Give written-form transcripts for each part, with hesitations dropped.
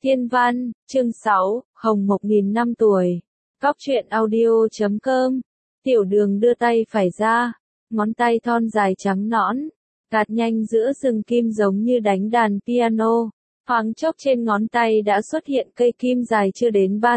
Thiên văn, chương 6, Hồng Mộc nghìn năm tuổi. Góc truyện audio.com. Tiểu Đường đưa tay phải ra, ngón tay thon dài trắng nõn, gạt nhanh giữa rừng kim giống như đánh đàn piano. Thoáng chốc trên ngón tay đã xuất hiện cây kim dài chưa đến 3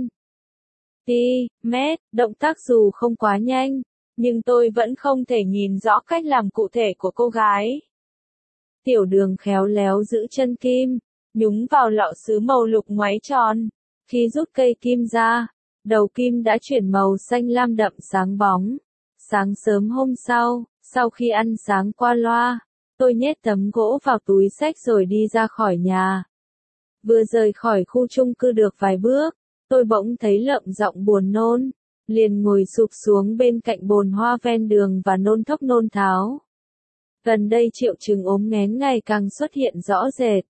cm. Động tác dù không quá nhanh, nhưng tôi vẫn không thể nhìn rõ cách làm cụ thể của cô gái. Tiểu Đường khéo léo giữ chân kim, nhúng vào lọ sứ màu lục ngoáy tròn. Khi rút cây kim ra, đầu kim đã chuyển màu xanh lam đậm sáng bóng. Sáng sớm hôm sau khi ăn sáng qua loa, tôi nhét tấm gỗ vào túi xách rồi đi ra khỏi nhà. Vừa rời khỏi khu chung cư được vài bước, tôi bỗng thấy Lợm giọng buồn nôn, liền ngồi sụp xuống bên cạnh bồn hoa ven đường và nôn thốc nôn tháo. Gần đây triệu chứng ốm nghén ngày càng xuất hiện rõ rệt.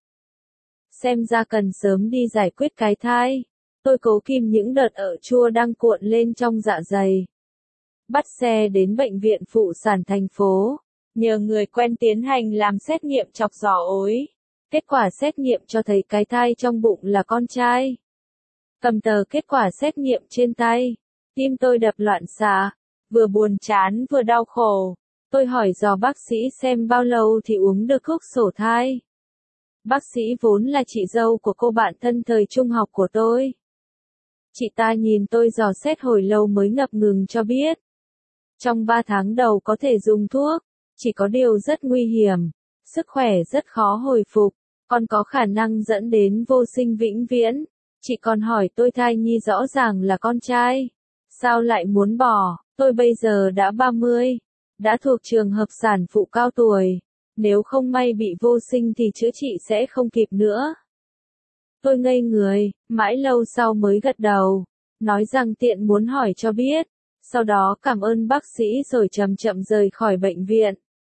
Xem ra cần sớm đi giải quyết cái thai. Tôi cố kìm những đợt ợ chua đang cuộn lên trong dạ dày. Bắt xe đến bệnh viện phụ sản thành phố, nhờ người quen tiến hành làm xét nghiệm chọc giò ối. Kết quả xét nghiệm cho thấy cái thai trong bụng là con trai. Cầm tờ kết quả xét nghiệm trên tay, tim tôi đập loạn xạ, vừa buồn chán vừa đau khổ. Tôi hỏi dò bác sĩ xem bao lâu thì uống được thuốc sổ thai. Bác sĩ vốn là chị dâu của cô bạn thân thời trung học của tôi. Chị ta nhìn tôi dò xét hồi lâu mới ngập ngừng cho biết. Trong 3 tháng đầu có thể dùng thuốc, chỉ có điều rất nguy hiểm, sức khỏe rất khó hồi phục, còn có khả năng dẫn đến vô sinh vĩnh viễn. Chị còn hỏi tôi thai nhi rõ ràng là con trai, sao lại muốn bỏ? Tôi bây giờ đã 30, đã thuộc trường hợp sản phụ cao tuổi. Nếu không may bị vô sinh thì chữa trị sẽ không kịp nữa. Tôi ngây người, mãi lâu sau mới gật đầu, nói rằng tiện muốn hỏi cho biết. Sau đó cảm ơn bác sĩ rồi chậm chậm rời khỏi bệnh viện.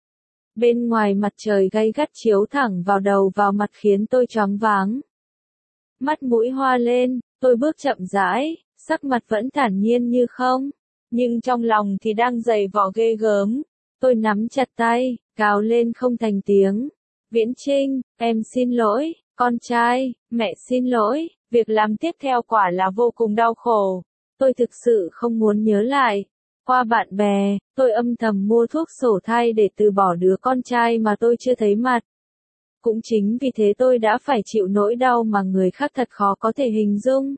Bên ngoài mặt trời gay gắt chiếu thẳng vào đầu vào mặt khiến tôi choáng váng. Mắt mũi hoa lên, tôi bước chậm rãi, sắc mặt vẫn thản nhiên như không, nhưng trong lòng thì đang dày vò ghê gớm. Tôi nắm chặt tay, gào lên không thành tiếng. Viễn Trinh, em xin lỗi, con trai, mẹ xin lỗi, việc làm tiếp theo quả là vô cùng đau khổ. Tôi thực sự không muốn nhớ lại. Qua bạn bè, tôi âm thầm mua thuốc sổ thai để từ bỏ đứa con trai mà tôi chưa thấy mặt. Cũng chính vì thế tôi đã phải chịu nỗi đau mà người khác thật khó có thể hình dung.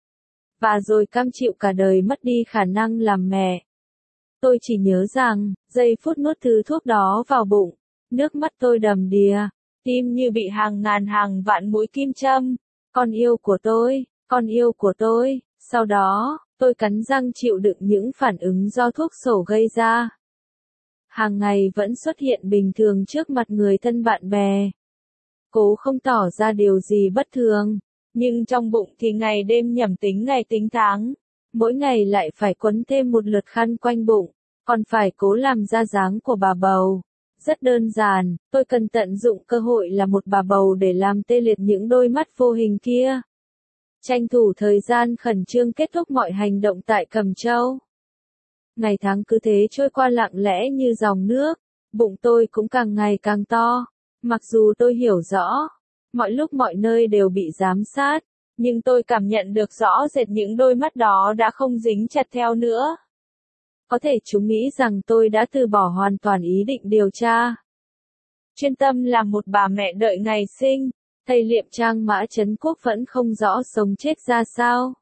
Và rồi cam chịu cả đời mất đi khả năng làm mẹ. Tôi chỉ nhớ rằng, giây phút nuốt thứ thuốc đó vào bụng, nước mắt tôi đầm đìa, tim như bị hàng ngàn hàng vạn mũi kim châm. Con yêu của tôi, con yêu của tôi. Sau đó, tôi cắn răng chịu đựng những phản ứng do thuốc sổ gây ra. Hàng ngày vẫn xuất hiện bình thường trước mặt người thân bạn bè. Cố không tỏ ra điều gì bất thường, nhưng trong bụng thì ngày đêm nhẩm tính ngày tính tháng. Mỗi ngày lại phải quấn thêm một lượt khăn quanh bụng, còn phải cố làm ra dáng của bà bầu. Rất đơn giản, tôi cần tận dụng cơ hội là một bà bầu để làm tê liệt những đôi mắt vô hình kia. Tranh thủ thời gian khẩn trương kết thúc mọi hành động tại Cẩm Châu. Ngày tháng cứ thế trôi qua lặng lẽ như dòng nước, bụng tôi cũng càng ngày càng to. Mặc dù tôi hiểu rõ, mọi lúc mọi nơi đều bị giám sát, nhưng tôi cảm nhận được rõ rệt những đôi mắt đó đã không dính chặt theo nữa. Có thể chúng nghĩ rằng tôi đã từ bỏ hoàn toàn ý định điều tra. Chuyên tâm làm một bà mẹ đợi ngày sinh, thầy liệm trang Mã Trấn Quốc vẫn không rõ sống chết ra sao.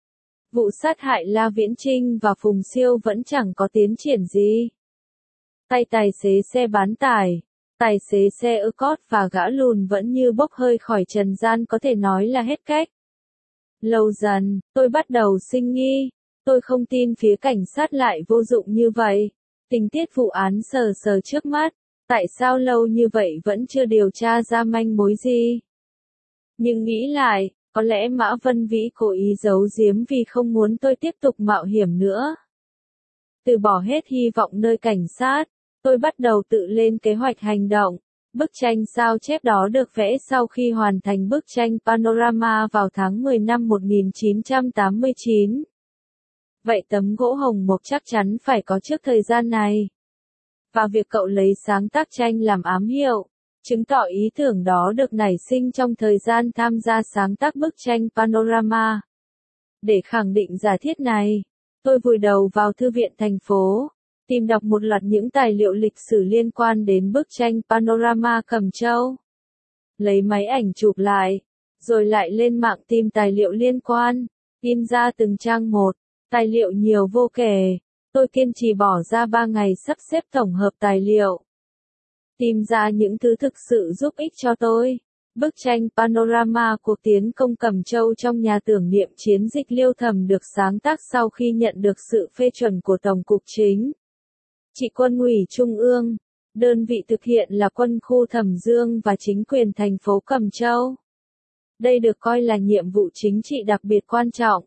Vụ sát hại La Viễn Trinh và Phùng Siêu vẫn chẳng có tiến triển gì. Tay tài xế xe bán tải, tài xế xe ơ cót và gã lùn vẫn như bốc hơi khỏi trần gian, có thể nói là hết cách. Lâu dần, tôi bắt đầu sinh nghi. Tôi không tin phía cảnh sát lại vô dụng như vậy. Tình tiết vụ án sờ sờ trước mắt. Tại sao lâu như vậy vẫn chưa điều tra ra manh mối gì? Nhưng nghĩ lại, có lẽ Mã Vân Vĩ cố ý giấu giếm vì không muốn tôi tiếp tục mạo hiểm nữa. Từ bỏ hết hy vọng nơi cảnh sát, tôi bắt đầu tự lên kế hoạch hành động. Bức tranh sao chép đó được vẽ sau khi hoàn thành bức tranh Panorama vào tháng 10 năm 1989. Vậy tấm gỗ hồng mộc chắc chắn phải có trước thời gian này. Và việc cậu lấy sáng tác tranh làm ám hiệu, chứng tỏ ý tưởng đó được nảy sinh trong thời gian tham gia sáng tác bức tranh Panorama. Để khẳng định giả thiết này, tôi vùi đầu vào thư viện thành phố, tìm đọc một loạt những tài liệu lịch sử liên quan đến bức tranh Panorama Cẩm Châu. Lấy máy ảnh chụp lại, rồi lại lên mạng tìm tài liệu liên quan, in ra từng trang một, tài liệu nhiều vô kể. Tôi kiên trì bỏ ra 3 ngày sắp xếp tổng hợp tài liệu, tìm ra những thứ thực sự giúp ích cho tôi. Bức tranh Panorama cuộc tiến công Cẩm Châu trong nhà tưởng niệm chiến dịch Liêu Thầm được sáng tác sau khi nhận được sự phê chuẩn của Tổng cục Chính trị Quân ủy Trung ương. Đơn vị thực hiện là Quân khu Thẩm Dương và chính quyền thành phố Cẩm Châu. Đây được coi là nhiệm vụ chính trị đặc biệt quan trọng.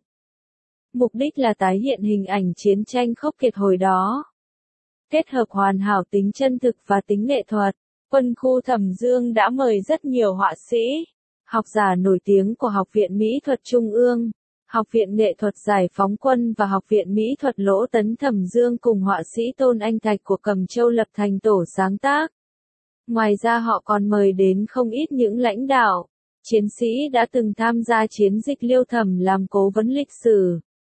Mục đích là tái hiện hình ảnh chiến tranh khốc liệt hồi đó, kết hợp hoàn hảo tính chân thực và tính nghệ thuật. Quân khu Thẩm Dương đã mời rất nhiều họa sĩ, học giả nổi tiếng của Học viện Mỹ thuật Trung ương, Học viện Nghệ thuật Giải phóng quân và Học viện Mỹ thuật Lỗ Tấn Thẩm Dương cùng họa sĩ Tôn Anh Thạch của Cẩm Châu lập thành tổ sáng tác. Ngoài ra họ còn mời đến không ít những lãnh đạo, chiến sĩ đã từng tham gia chiến dịch Liêu Thầm làm cố vấn lịch sử.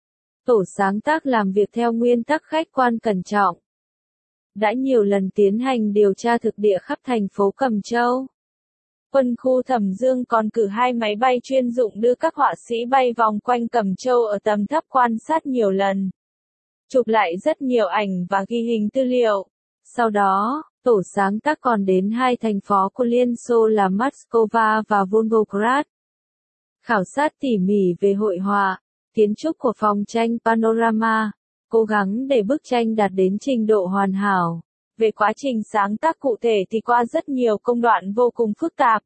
Tổ sáng tác làm việc theo nguyên tắc khách quan cẩn trọng, đã nhiều lần tiến hành điều tra thực địa khắp thành phố Cẩm Châu. Quân khu Thẩm Dương còn cử 2 máy bay chuyên dụng đưa các họa sĩ bay vòng quanh Cẩm Châu ở tầm thấp quan sát nhiều lần, chụp lại rất nhiều ảnh và ghi hình tư liệu. Sau đó, tổ sáng tác còn đến 2 thành phố của Liên Xô là Moscow và Volgograd, khảo sát tỉ mỉ về hội họa, kiến trúc của phòng tranh Panorama, cố gắng để bức tranh đạt đến trình độ hoàn hảo. Về quá trình sáng tác cụ thể thì qua rất nhiều công đoạn vô cùng phức tạp.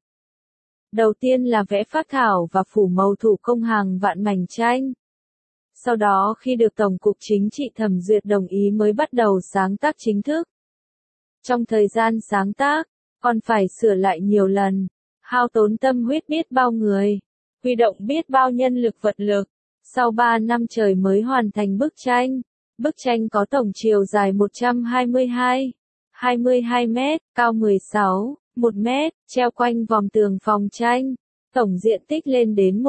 Đầu tiên là vẽ phác thảo và phủ màu thủ công hàng vạn mảnh tranh. Sau đó khi được Tổng cục Chính trị thẩm duyệt đồng ý mới bắt đầu sáng tác chính thức. Trong thời gian sáng tác, còn phải sửa lại nhiều lần, hao tốn tâm huyết biết bao người, huy động biết bao nhân lực vật lực. Sau 3 năm trời mới hoàn thành bức tranh. Bức tranh có tổng chiều dài 122 mét, cao 1 mét, treo quanh vòng tường phòng tranh. Tổng diện tích lên đến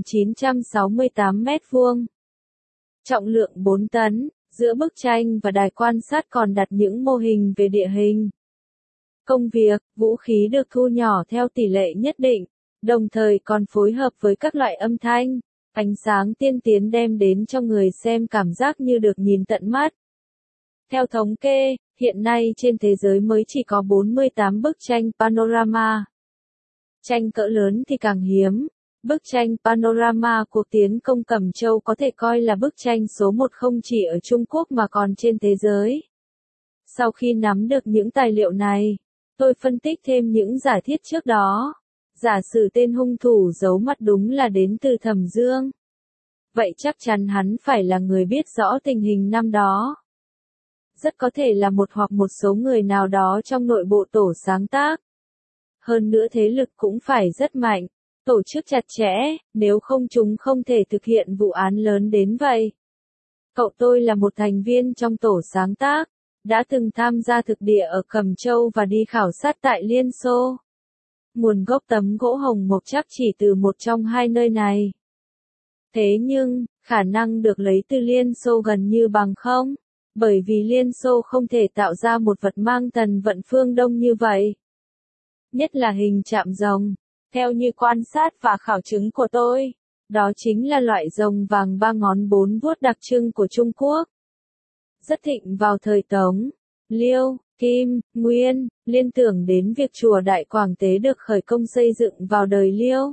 1968 mét vuông. Trọng lượng 4 tấn, giữa bức tranh và đài quan sát còn đặt những mô hình về địa hình, công việc, vũ khí được thu nhỏ theo tỷ lệ nhất định, đồng thời còn phối hợp với các loại âm thanh, ánh sáng tiên tiến đem đến cho người xem cảm giác như được nhìn tận mắt. Theo thống kê, hiện nay trên thế giới mới chỉ có 48 bức tranh Panorama. Tranh cỡ lớn thì càng hiếm. Bức tranh Panorama cuộc tiến công Cẩm Châu có thể coi là bức tranh số 1 không chỉ ở Trung Quốc mà còn trên thế giới. Sau khi nắm được những tài liệu này, tôi phân tích thêm những giả thiết trước đó. Giả sử tên hung thủ giấu mặt đúng là đến từ Thẩm Dương. Vậy chắc chắn hắn phải là người biết rõ tình hình năm đó. Rất có thể là một hoặc một số người nào đó trong nội bộ tổ sáng tác. Hơn nữa thế lực cũng phải rất mạnh, tổ chức chặt chẽ, nếu không chúng không thể thực hiện vụ án lớn đến vậy. Cậu tôi là một thành viên trong tổ sáng tác, đã từng tham gia thực địa ở Cẩm Châu và đi khảo sát tại Liên Xô. Nguồn gốc tấm gỗ hồng mộc chắc chỉ từ một trong 2 nơi này. Thế nhưng, khả năng được lấy từ Liên Xô gần như bằng không, bởi vì Liên Xô không thể tạo ra một vật mang tần vận phương Đông như vậy. Nhất là hình chạm rồng, theo như quan sát và khảo chứng của tôi, đó chính là loại rồng vàng 3 ngón 4 vuốt đặc trưng của Trung Quốc. Rất thịnh vào thời Tống, Liêu, Kim, Nguyên, liên tưởng đến việc chùa Đại Quảng Tế được khởi công xây dựng vào đời Liêu,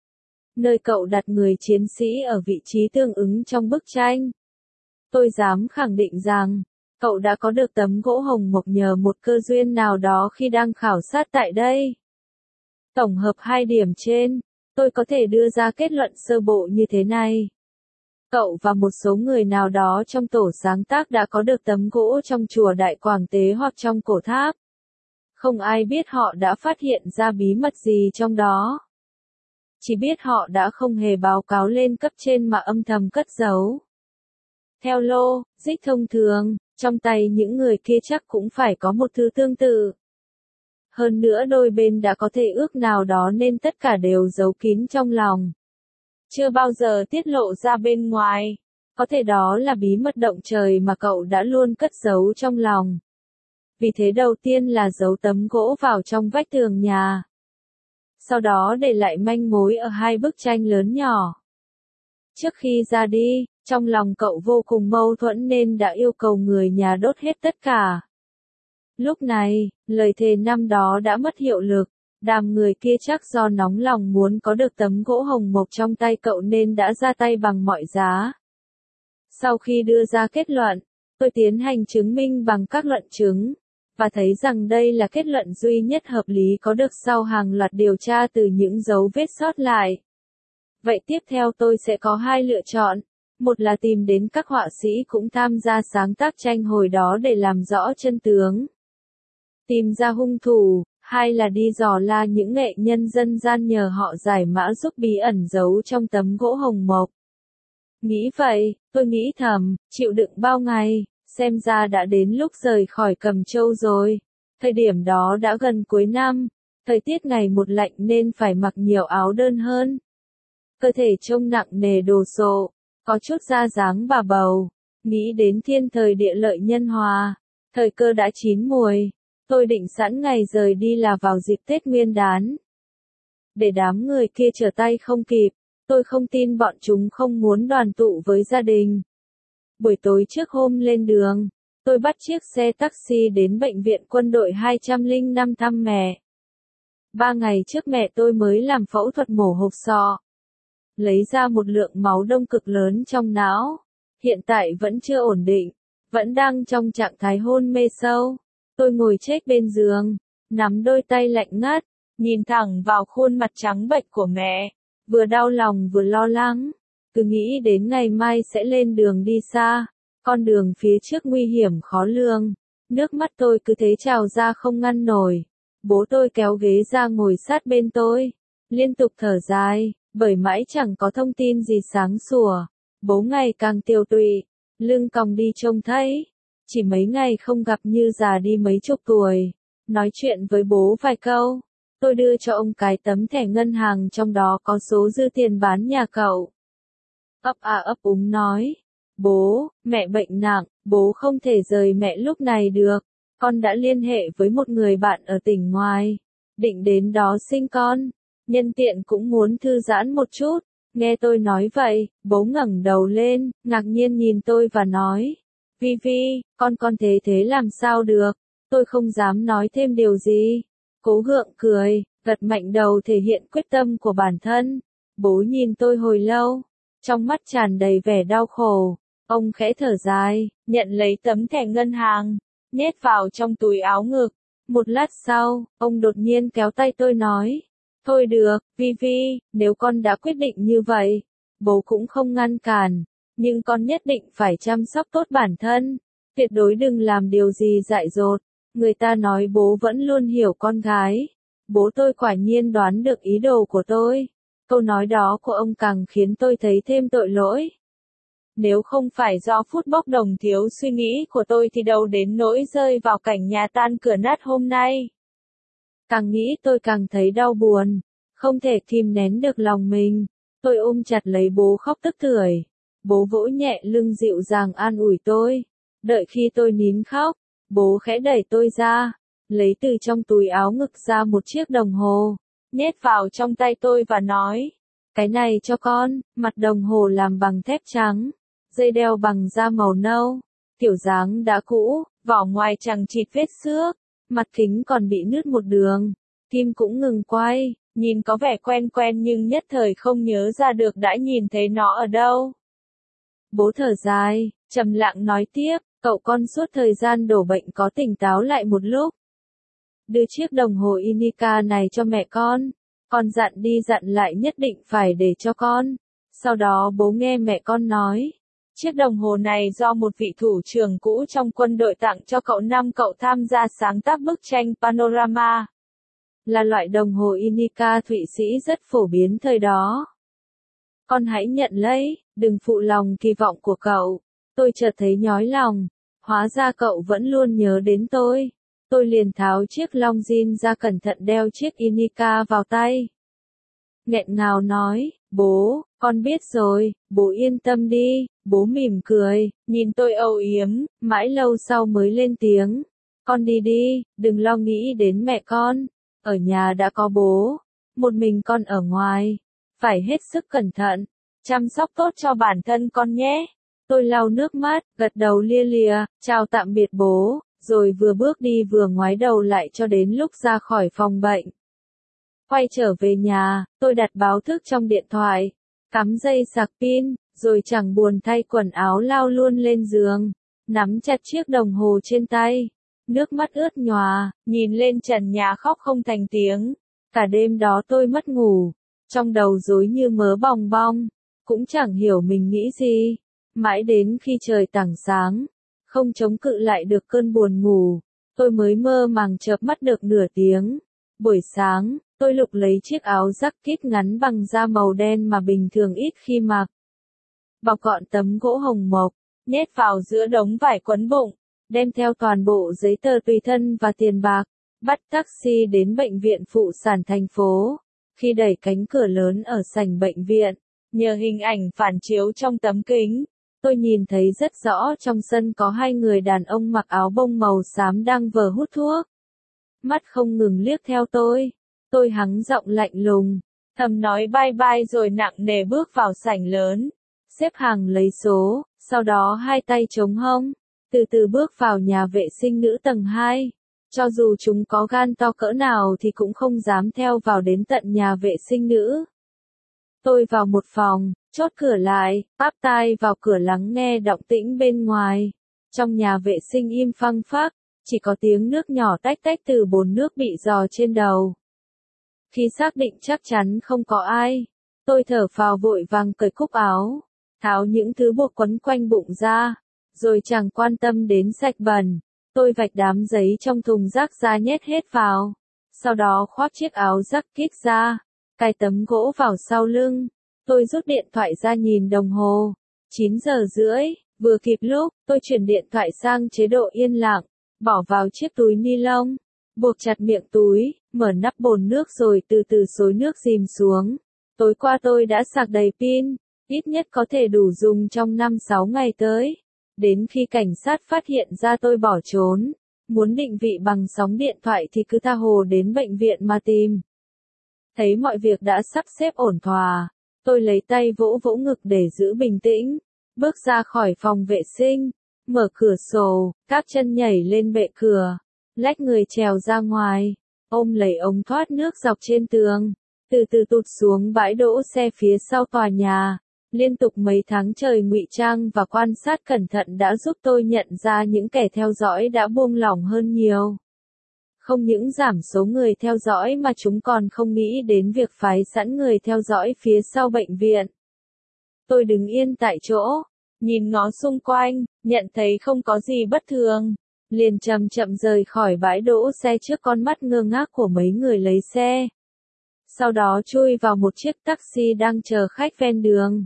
nơi cậu đặt người chiến sĩ ở vị trí tương ứng trong bức tranh. Tôi dám khẳng định rằng, cậu đã có được tấm gỗ hồng mộc nhờ một cơ duyên nào đó khi đang khảo sát tại đây. Tổng hợp 2 điểm trên, tôi có thể đưa ra kết luận sơ bộ như thế này. Cậu và một số người nào đó trong tổ sáng tác đã có được tấm gỗ trong chùa Đại Quảng Tế hoặc trong cổ tháp. Không ai biết họ đã phát hiện ra bí mật gì trong đó. Chỉ biết họ đã không hề báo cáo lên cấp trên mà âm thầm cất giấu. Theo logic thông thường, trong tay những người kia chắc cũng phải có một thứ tương tự. Hơn nữa đôi bên đã có thể ước nào đó nên tất cả đều giấu kín trong lòng. Chưa bao giờ tiết lộ ra bên ngoài. Có thể đó là bí mật động trời mà cậu đã luôn cất giấu trong lòng. Vì thế đầu tiên là giấu tấm gỗ vào trong vách tường nhà. Sau đó để lại manh mối ở hai bức tranh lớn nhỏ. Trước khi ra đi, trong lòng cậu vô cùng mâu thuẫn nên đã yêu cầu người nhà đốt hết tất cả. Lúc này, lời thề năm đó đã mất hiệu lực. Đám người kia chắc do nóng lòng muốn có được tấm gỗ hồng mộc trong tay cậu nên đã ra tay bằng mọi giá. Sau khi đưa ra kết luận, tôi tiến hành chứng minh bằng các luận chứng, và thấy rằng đây là kết luận duy nhất hợp lý có được sau hàng loạt điều tra từ những dấu vết sót lại. Vậy tiếp theo tôi sẽ có hai lựa chọn. Một là tìm đến các họa sĩ cũng tham gia sáng tác tranh hồi đó để làm rõ chân tướng. Tìm ra hung thủ. Hai là đi dò la những nghệ nhân dân gian nhờ họ giải mã giúp bí ẩn giấu trong tấm gỗ hồng mộc. Nghĩ vậy, tôi nghĩ thầm, chịu đựng bao ngày, xem ra đã đến lúc rời khỏi Cẩm Châu rồi. Thời điểm đó đã gần cuối năm, thời tiết ngày một lạnh nên phải mặc nhiều áo đơn hơn. Cơ thể trông nặng nề đồ sộ, có chút da dáng bà bầu, nghĩ đến thiên thời địa lợi nhân hòa, thời cơ đã chín muồi. Tôi định sẵn ngày rời đi là vào dịp Tết Nguyên đán. Để đám người kia trở tay không kịp, tôi không tin bọn chúng không muốn đoàn tụ với gia đình. Buổi tối trước hôm lên đường, tôi bắt chiếc xe taxi đến bệnh viện quân đội 205 thăm mẹ. 3 ngày trước mẹ tôi mới làm phẫu thuật mổ hộp sọ. Lấy ra một lượng máu đông cực lớn trong não. Hiện tại vẫn chưa ổn định, vẫn đang trong trạng thái hôn mê sâu. Tôi ngồi chết bên giường, nắm đôi tay lạnh ngắt, nhìn thẳng vào khuôn mặt trắng bệch của mẹ, vừa đau lòng vừa lo lắng, cứ nghĩ đến ngày mai sẽ lên đường đi xa, con đường phía trước nguy hiểm khó lường, nước mắt tôi cứ thế trào ra không ngăn nổi. Bố tôi kéo ghế ra ngồi sát bên tôi, liên tục thở dài, bởi mãi chẳng có thông tin gì sáng sủa. Bố ngày càng tiều tụy, lưng còng đi trông thấy. Chỉ mấy ngày không gặp như già đi mấy chục tuổi. Nói chuyện với bố vài câu, tôi đưa cho ông cái tấm thẻ ngân hàng trong đó có số dư tiền bán nhà cậu. Ấp úng nói, bố, mẹ bệnh nặng, bố không thể rời mẹ lúc này được. Con đã liên hệ với một người bạn ở tỉnh ngoài, định đến đó sinh con, nhân tiện cũng muốn thư giãn một chút. Nghe tôi nói vậy, bố ngẩng đầu lên, ngạc nhiên nhìn tôi và nói, Vi, con thế làm sao được? Tôi không dám nói thêm điều gì. Cố gượng cười, gật mạnh đầu thể hiện quyết tâm của bản thân. Bố nhìn tôi hồi lâu, trong mắt tràn đầy vẻ đau khổ. Ông khẽ thở dài, nhận lấy tấm thẻ ngân hàng, nhét vào trong túi áo ngực. Một lát sau, ông đột nhiên kéo tay tôi nói, thôi được, Vi, nếu con đã quyết định như vậy, bố cũng không ngăn cản. Nhưng con nhất định phải chăm sóc tốt bản thân, tuyệt đối đừng làm điều gì dại dột. Người ta nói bố vẫn luôn hiểu con gái. Bố tôi quả nhiên đoán được ý đồ của tôi. Câu nói đó của ông càng khiến tôi thấy thêm tội lỗi. Nếu không phải do phút bốc đồng thiếu suy nghĩ của tôi thì đâu đến nỗi rơi vào cảnh nhà tan cửa nát hôm nay. Càng nghĩ tôi càng thấy đau buồn, không thể kìm nén được lòng mình. Tôi ôm chặt lấy bố khóc tức tưởi. Bố vỗ nhẹ lưng dịu dàng an ủi tôi. Đợi khi tôi nín khóc, bố khẽ đẩy tôi ra, lấy từ trong túi áo ngực ra một chiếc đồng hồ, nhét vào trong tay tôi và nói, cái này cho con. Mặt đồng hồ làm bằng thép trắng, dây đeo bằng da màu nâu, kiểu dáng đã cũ, vỏ ngoài chằng chịt vết xước, mặt kính còn bị nứt một đường, kim cũng ngừng quay, nhìn có vẻ quen quen nhưng nhất thời không nhớ ra được đã nhìn thấy nó ở đâu. Bố thở dài, trầm lặng nói tiếp, cậu con suốt thời gian đổ bệnh có tỉnh táo lại một lúc. Đưa chiếc đồng hồ Inica này cho mẹ con dặn đi dặn lại nhất định phải để cho con. Sau đó bố nghe mẹ con nói, chiếc đồng hồ này do một vị thủ trưởng cũ trong quân đội tặng cho cậu năm cậu tham gia sáng tác bức tranh Panorama. Là loại đồng hồ Inica Thụy Sĩ rất phổ biến thời đó. Con hãy nhận lấy, đừng phụ lòng kỳ vọng của cậu. Tôi chợt thấy nhói lòng. Hóa ra cậu vẫn luôn nhớ đến tôi. Tôi liền tháo chiếc long jean ra cẩn thận đeo chiếc Inica vào tay. Nghẹn ngào nói, bố, con biết rồi, bố yên tâm đi. Bố mỉm cười, nhìn tôi âu yếm, mãi lâu sau mới lên tiếng. Con đi đi, đừng lo nghĩ đến mẹ con. Ở nhà đã có bố, một mình con ở ngoài. Phải hết sức cẩn thận, chăm sóc tốt cho bản thân con nhé. Tôi lau nước mắt, gật đầu lia lịa, chào tạm biệt bố, rồi vừa bước đi vừa ngoái đầu lại cho đến lúc ra khỏi phòng bệnh. Quay trở về nhà, tôi đặt báo thức trong điện thoại, cắm dây sạc pin, rồi chẳng buồn thay quần áo lao luôn lên giường, nắm chặt chiếc đồng hồ trên tay, nước mắt ướt nhòa, nhìn lên trần nhà khóc không thành tiếng. Cả đêm đó tôi mất ngủ, trong đầu rối như mớ bòng bong, cũng chẳng hiểu mình nghĩ gì. Mãi đến khi trời tảng sáng, không chống cự lại được cơn buồn ngủ, tôi mới mơ màng chợp mắt được nửa tiếng. Buổi sáng, tôi lục lấy chiếc áo jacket ngắn bằng da màu đen mà bình thường ít khi mặc. Bọc gọn tấm gỗ hồng mộc, nhét vào giữa đống vải quấn bụng, đem theo toàn bộ giấy tờ tùy thân và tiền bạc, bắt taxi đến bệnh viện phụ sản thành phố. Khi đẩy cánh cửa lớn ở sảnh bệnh viện, nhờ hình ảnh phản chiếu trong tấm kính, tôi nhìn thấy rất rõ trong sân có hai người đàn ông mặc áo bông màu xám đang vờ hút thuốc. Mắt không ngừng liếc theo tôi hắng giọng lạnh lùng, thầm nói bye bye rồi nặng nề bước vào sảnh lớn, xếp hàng lấy số, sau đó hai tay chống hông, từ từ bước vào nhà vệ sinh nữ tầng 2. Cho dù chúng có gan to cỡ nào thì cũng không dám theo vào đến tận nhà vệ sinh nữ. Tôi vào một phòng, chốt cửa lại, áp tai vào cửa lắng nghe động tĩnh bên ngoài. Trong nhà vệ sinh im phăng phắc, chỉ có tiếng nước nhỏ tách tách từ bồn nước bị rò trên đầu. Khi xác định chắc chắn không có ai, tôi thở phào vội vàng cởi cúc áo, tháo những thứ buộc quấn quanh bụng ra, rồi chẳng quan tâm đến sạch bẩn. Tôi vạch đám giấy trong thùng rác ra nhét hết vào, sau đó khoác chiếc áo jacket ra, cài tấm gỗ vào sau lưng. Tôi rút điện thoại ra nhìn đồng hồ, 9 giờ rưỡi, vừa kịp lúc, tôi chuyển điện thoại sang chế độ yên lặng, bỏ vào chiếc túi ni lông, buộc chặt miệng túi, mở nắp bồn nước rồi từ từ xối nước dìm xuống. Tối qua tôi đã sạc đầy pin, ít nhất có thể đủ dùng trong 5-6 ngày tới. Đến khi cảnh sát phát hiện ra tôi bỏ trốn, muốn định vị bằng sóng điện thoại thì cứ tha hồ đến bệnh viện mà tìm. Thấy mọi việc đã sắp xếp ổn thỏa, tôi lấy tay vỗ vỗ ngực để giữ bình tĩnh, bước ra khỏi phòng vệ sinh, mở cửa sổ, các chân nhảy lên bệ cửa, lách người trèo ra ngoài, ôm lấy ống thoát nước dọc trên tường, từ từ tụt xuống bãi đỗ xe phía sau tòa nhà. Liên tục mấy tháng trời ngụy trang và quan sát cẩn thận đã giúp tôi nhận ra những kẻ theo dõi đã buông lỏng hơn nhiều. Không những giảm số người theo dõi mà chúng còn không nghĩ đến việc phái sẵn người theo dõi phía sau bệnh viện. Tôi đứng yên tại chỗ, nhìn ngó xung quanh, nhận thấy không có gì bất thường, liền chậm chậm rời khỏi bãi đỗ xe trước con mắt ngơ ngác của mấy người lấy xe. Sau đó chui vào một chiếc taxi đang chờ khách ven đường.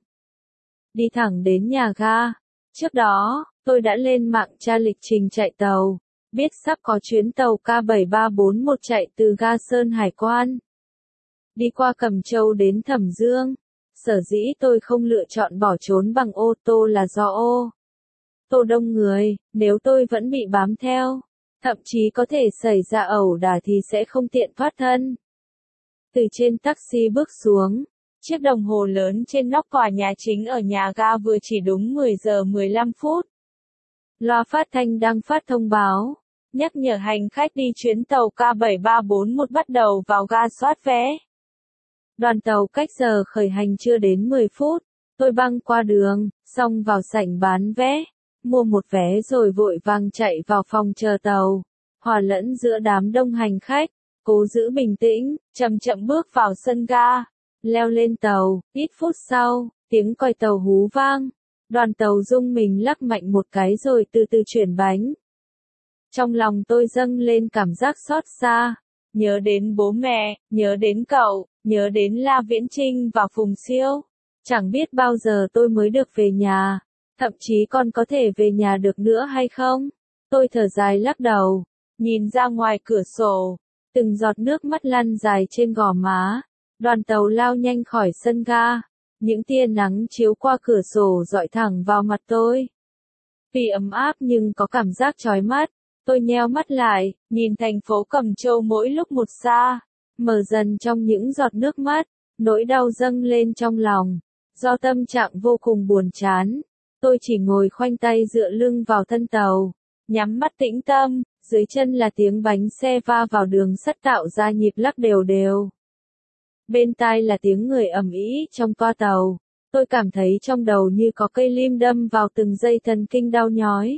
Đi thẳng đến nhà ga. Trước đó, tôi đã lên mạng tra lịch trình chạy tàu, biết sắp có chuyến tàu K7341 chạy từ ga Sơn Hải Quan, đi qua Cẩm Châu đến Thẩm Dương. Sở dĩ tôi không lựa chọn bỏ trốn bằng ô tô là do ô tô đông người, nếu tôi vẫn bị bám theo, thậm chí có thể xảy ra ẩu đả thì sẽ không tiện thoát thân. Từ trên taxi bước xuống, chiếc đồng hồ lớn trên nóc tòa nhà chính ở nhà ga vừa chỉ đúng 10 giờ 15 phút. Loa phát thanh đang phát thông báo, nhắc nhở hành khách đi chuyến tàu K7341 bắt đầu vào ga soát vé. Đoàn tàu cách giờ khởi hành chưa đến 10 phút, tôi băng qua đường, xong vào sảnh bán vé, mua một vé rồi vội vàng chạy vào phòng chờ tàu, hòa lẫn giữa đám đông hành khách, cố giữ bình tĩnh, chậm chậm bước vào sân ga. Leo lên tàu, ít phút sau, tiếng còi tàu hú vang. Đoàn tàu rung mình lắc mạnh một cái rồi từ từ chuyển bánh. Trong lòng tôi dâng lên cảm giác xót xa. Nhớ đến bố mẹ, nhớ đến cậu, nhớ đến La Viễn Trinh và Phùng Siêu. Chẳng biết bao giờ tôi mới được về nhà. Thậm chí còn có thể về nhà được nữa hay không? Tôi thở dài lắc đầu. nhìn ra ngoài cửa sổ, từng giọt nước mắt lăn dài trên gò má. Đoàn tàu lao nhanh khỏi sân ga, những tia nắng chiếu qua cửa sổ dọi thẳng vào mặt tôi. Vì ấm áp nhưng có cảm giác chói mắt, tôi nheo mắt lại, nhìn thành phố Cẩm Châu mỗi lúc một xa, mờ dần trong những giọt nước mắt, nỗi đau dâng lên trong lòng. Do tâm trạng vô cùng buồn chán, tôi chỉ ngồi khoanh tay dựa lưng vào thân tàu, nhắm mắt tĩnh tâm, dưới chân là tiếng bánh xe va vào đường sắt tạo ra nhịp lắc đều đều. Bên tai là tiếng người ầm ĩ trong toa tàu, tôi cảm thấy trong đầu như có cây lim đâm vào từng dây thần kinh đau nhói.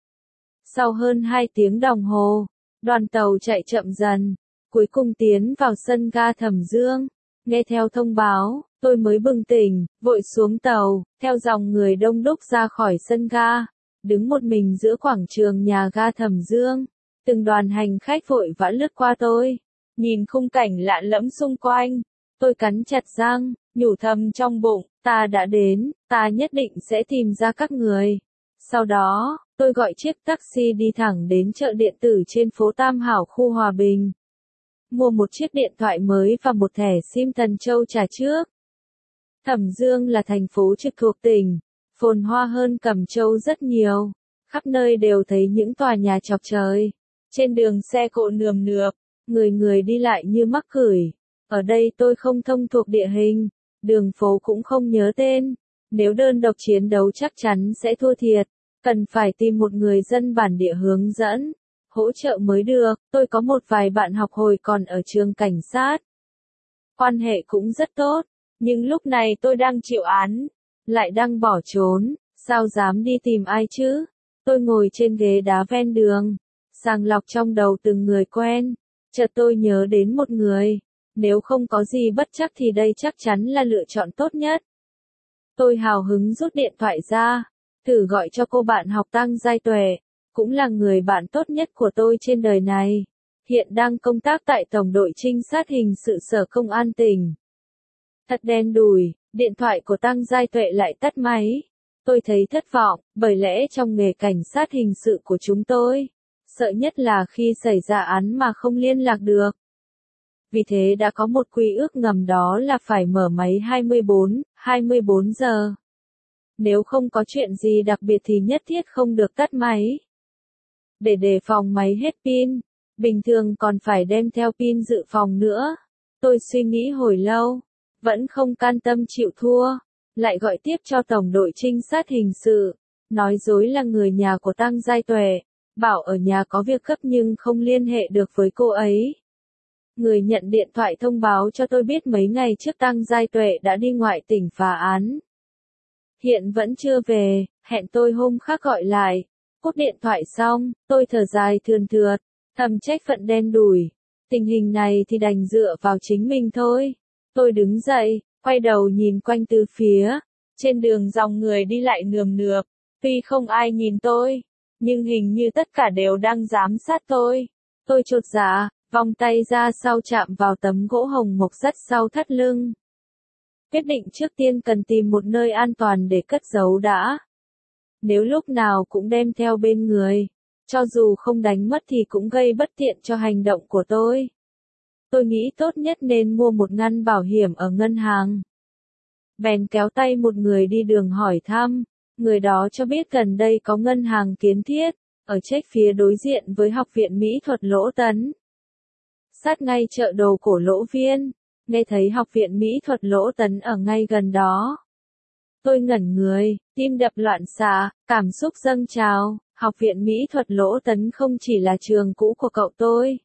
Sau hơn 2 tiếng đồng hồ, đoàn tàu chạy chậm dần, cuối cùng tiến vào sân ga Thẩm Dương. Nghe theo thông báo, tôi mới bừng tỉnh, vội xuống tàu, theo dòng người đông đúc ra khỏi sân ga, đứng một mình giữa quảng trường nhà ga Thẩm Dương. Từng đoàn hành khách vội vã lướt qua tôi, nhìn khung cảnh lạ lẫm xung quanh, tôi cắn chặt răng, nhủ thầm trong bụng, ta đã đến, ta nhất định sẽ tìm ra các người. Sau đó, tôi gọi chiếc taxi đi thẳng đến chợ điện tử trên phố Tam Hảo khu Hòa Bình. Mua một chiếc điện thoại mới và một thẻ SIM Thần Châu trả trước. Thẩm Dương là thành phố trực thuộc tỉnh, phồn hoa hơn Cẩm Châu rất nhiều. Khắp nơi đều thấy những tòa nhà chọc trời. Trên đường xe cộ nườm nượp, người người đi lại như mắc cửi. Ở đây tôi không thông thuộc địa hình, đường phố cũng không nhớ tên. Nếu đơn độc chiến đấu chắc chắn sẽ thua thiệt, cần phải tìm một người dân bản địa hướng dẫn, hỗ trợ mới được. Tôi có một vài bạn học hồi còn ở trường cảnh sát. Quan hệ cũng rất tốt, nhưng lúc này tôi đang chịu án, lại đang bỏ trốn, sao dám đi tìm ai chứ? Tôi ngồi trên ghế đá ven đường, sàng lọc trong đầu từng người quen. Chợt tôi nhớ đến một người, nếu không có gì bất trắc thì đây chắc chắn là lựa chọn tốt nhất. Tôi hào hứng rút điện thoại ra, thử gọi cho cô bạn học Tăng Giai Tuệ, cũng là người bạn tốt nhất của tôi trên đời này. Hiện đang công tác tại Tổng đội Trinh sát hình sự Sở Công an tỉnh. Thật đen đủi, điện thoại của Tăng Giai Tuệ lại tắt máy. Tôi thấy thất vọng, bởi lẽ trong nghề cảnh sát hình sự của chúng tôi, sợ nhất là khi xảy ra án mà không liên lạc được. Vì thế đã có một quy ước ngầm, đó là phải mở máy 24 giờ. Nếu không có chuyện gì đặc biệt thì nhất thiết không được tắt máy. Để đề phòng máy hết pin, bình thường còn phải đem theo pin dự phòng nữa. Tôi suy nghĩ hồi lâu, vẫn không can tâm chịu thua, lại gọi tiếp cho Tổng đội Trinh sát hình sự, nói dối là người nhà của Tăng Giai Tuệ, bảo ở nhà có việc gấp nhưng không liên hệ được với cô ấy. Người nhận điện thoại thông báo cho tôi biết mấy ngày trước Tăng Giai Tuệ đã đi ngoại tỉnh phá án. Hiện vẫn chưa về, hẹn tôi hôm khác gọi lại. Cúp điện thoại xong, tôi thở dài thườn thượt, thầm trách phận đen đủi. Tình hình này thì đành dựa vào chính mình thôi. Tôi đứng dậy, quay đầu nhìn quanh từ phía. Trên đường dòng người đi lại nườm nượp, tuy không ai nhìn tôi, nhưng hình như tất cả đều đang giám sát tôi. Tôi chột dạ, vòng tay ra sau chạm vào tấm gỗ hồng mộc rất sau thắt lưng. Quyết định trước tiên cần tìm một nơi an toàn để cất giấu đã. Nếu lúc nào cũng đem theo bên người, cho dù không đánh mất thì cũng gây bất tiện cho hành động của tôi. Tôi nghĩ tốt nhất nên mua một ngăn bảo hiểm ở ngân hàng. Bèn kéo tay một người đi đường hỏi thăm, người đó cho biết gần đây có ngân hàng Kiến Thiết, ở trách phía đối diện với Học viện Mỹ thuật Lỗ Tấn. Sát ngay chợ đồ cổ Lỗ Viên, nghe thấy Học viện Mỹ thuật Lỗ Tấn ở ngay gần đó. Tôi ngẩn người, tim đập loạn xạ, cảm xúc dâng trào. Học viện Mỹ thuật Lỗ Tấn không chỉ là trường cũ của cậu tôi,